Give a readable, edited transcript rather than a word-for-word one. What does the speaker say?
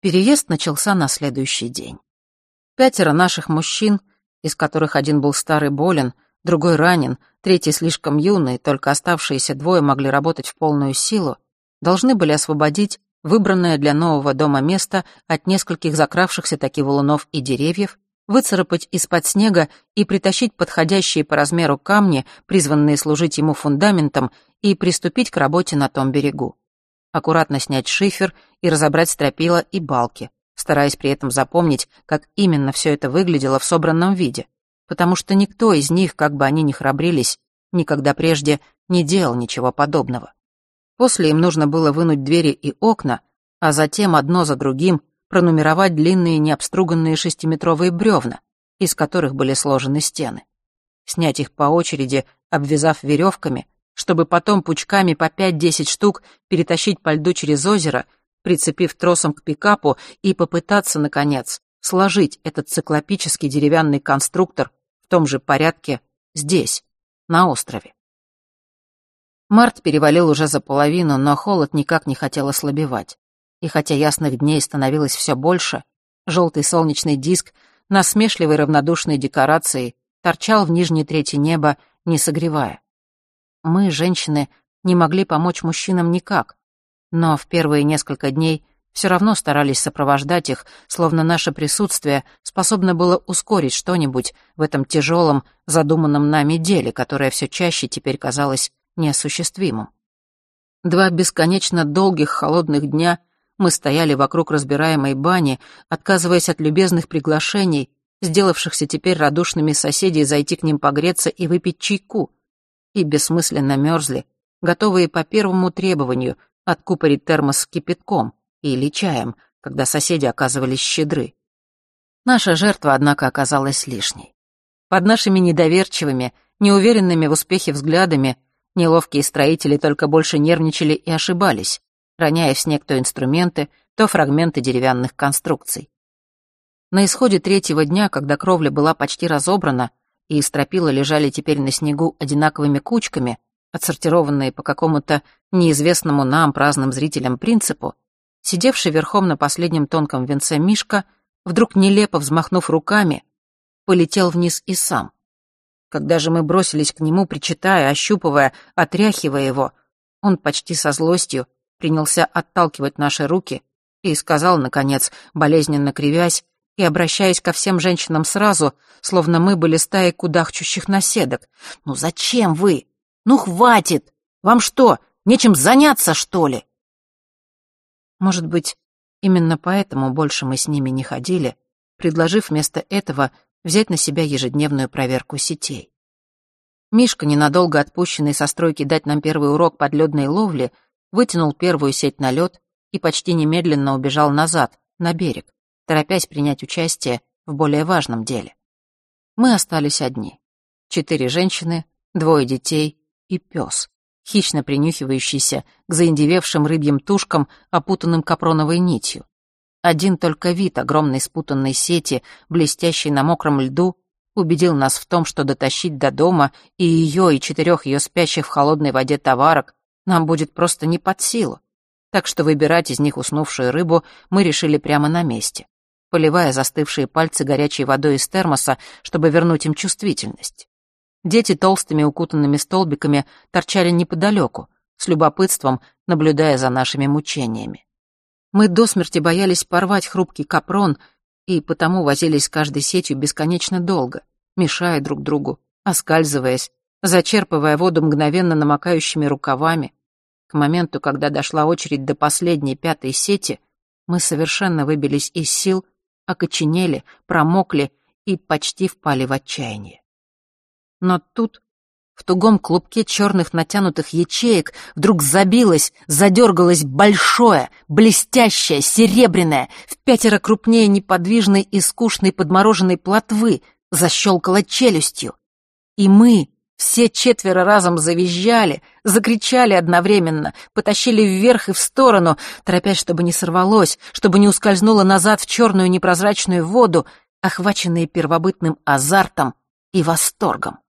Переезд начался на следующий день. 5 наших мужчин, из которых один был старый болен, другой ранен, третий слишком юный, только оставшиеся 2 могли работать в полную силу, должны были освободить выбранное для нового дома место от нескольких закравшихся таки валунов и деревьев, выцарапать из-под снега и притащить подходящие по размеру камни, призванные служить ему фундаментом, и приступить к работе на том берегу. Аккуратно снять шифер и разобрать стропила и балки, стараясь при этом запомнить, как именно все это выглядело в собранном виде, потому что никто из них, как бы они ни храбрились, никогда прежде не делал ничего подобного. После им нужно было вынуть двери и окна, а затем одно за другим пронумеровать длинные необструганные 6-метровые бревна, из которых были сложены стены. Снять их по очереди, обвязав веревками, чтобы потом пучками по 5-10 штук перетащить по льду через озеро, прицепив тросом к пикапу и попытаться, наконец, сложить этот циклопический деревянный конструктор в том же порядке здесь, на острове. Март перевалил уже за половину, но холод никак не хотел ослабевать. И хотя ясных дней становилось все больше, желтый солнечный диск насмешливой равнодушной декорацией торчал в нижней трети неба, не согревая. Мы, женщины, не могли помочь мужчинам никак, но в первые несколько дней все равно старались сопровождать их, словно наше присутствие способно было ускорить что-нибудь в этом тяжелом, задуманном нами деле, которое все чаще теперь казалось неосуществимым. 2 бесконечно долгих холодных дня мы стояли вокруг разбираемой бани, отказываясь от любезных приглашений, сделавшихся теперь радушными соседей зайти к ним погреться и выпить чайку, и бессмысленно мерзли, готовые по первому требованию откупорить термос с кипятком или чаем, когда соседи оказывались щедры. Наша жертва, однако, оказалась лишней. Под нашими недоверчивыми, неуверенными в успехе взглядами неловкие строители только больше нервничали и ошибались, роняя в снег то инструменты, то фрагменты деревянных конструкций. На исходе 3-го дня, когда кровля была почти разобрана, и стропила лежали теперь на снегу одинаковыми кучками, отсортированные по какому-то неизвестному нам, праздным зрителям, принципу, сидевший верхом на последнем тонком венце Мишка, вдруг нелепо взмахнув руками, полетел вниз и сам. Когда же мы бросились к нему, причитая, ощупывая, отряхивая его, он почти со злостью принялся отталкивать наши руки и сказал, наконец, болезненно кривясь и обращаясь ко всем женщинам сразу, словно мы были стаей кудахчущих наседок: «Ну зачем вы? Ну хватит! Вам что, нечем заняться, что ли?» Может быть, именно поэтому больше мы с ними не ходили, предложив вместо этого взять на себя ежедневную проверку сетей. Мишка, ненадолго отпущенный со стройки дать нам первый урок подледной ловли, вытянул первую сеть на лед и почти немедленно убежал назад, на берег, торопясь принять участие в более важном деле. Мы остались одни. 4 женщины, 2 детей и пес, хищно принюхивающийся к заиндевевшим рыбьим тушкам, опутанным капроновой нитью. Один только вид огромной спутанной сети, блестящей на мокром льду, убедил нас в том, что дотащить до дома и ее, и 4 ее спящих в холодной воде товарок нам будет просто не под силу. Так что выбирать из них уснувшую рыбу мы решили прямо на месте, поливая застывшие пальцы горячей водой из термоса, чтобы вернуть им чувствительность. Дети толстыми укутанными столбиками торчали неподалеку, с любопытством наблюдая за нашими мучениями. Мы до смерти боялись порвать хрупкий капрон и потому возились с каждой сетью бесконечно долго, мешая друг другу, оскальзываясь, зачерпывая воду мгновенно намокающими рукавами. К моменту, когда дошла очередь до последней 5-й сети, мы совершенно выбились из сил, окоченели, промокли и почти впали в отчаяние. Но тут, в тугом клубке черных натянутых ячеек, вдруг забилось, задергалось большое, блестящее, серебряное, в 5 крупнее неподвижной и скучной подмороженной плотвы, защелкало челюстью. И мы, все 4 разом завизжали, закричали одновременно, потащили вверх и в сторону, торопясь, чтобы не сорвалось, чтобы не ускользнуло назад в черную непрозрачную воду, охваченные первобытным азартом и восторгом.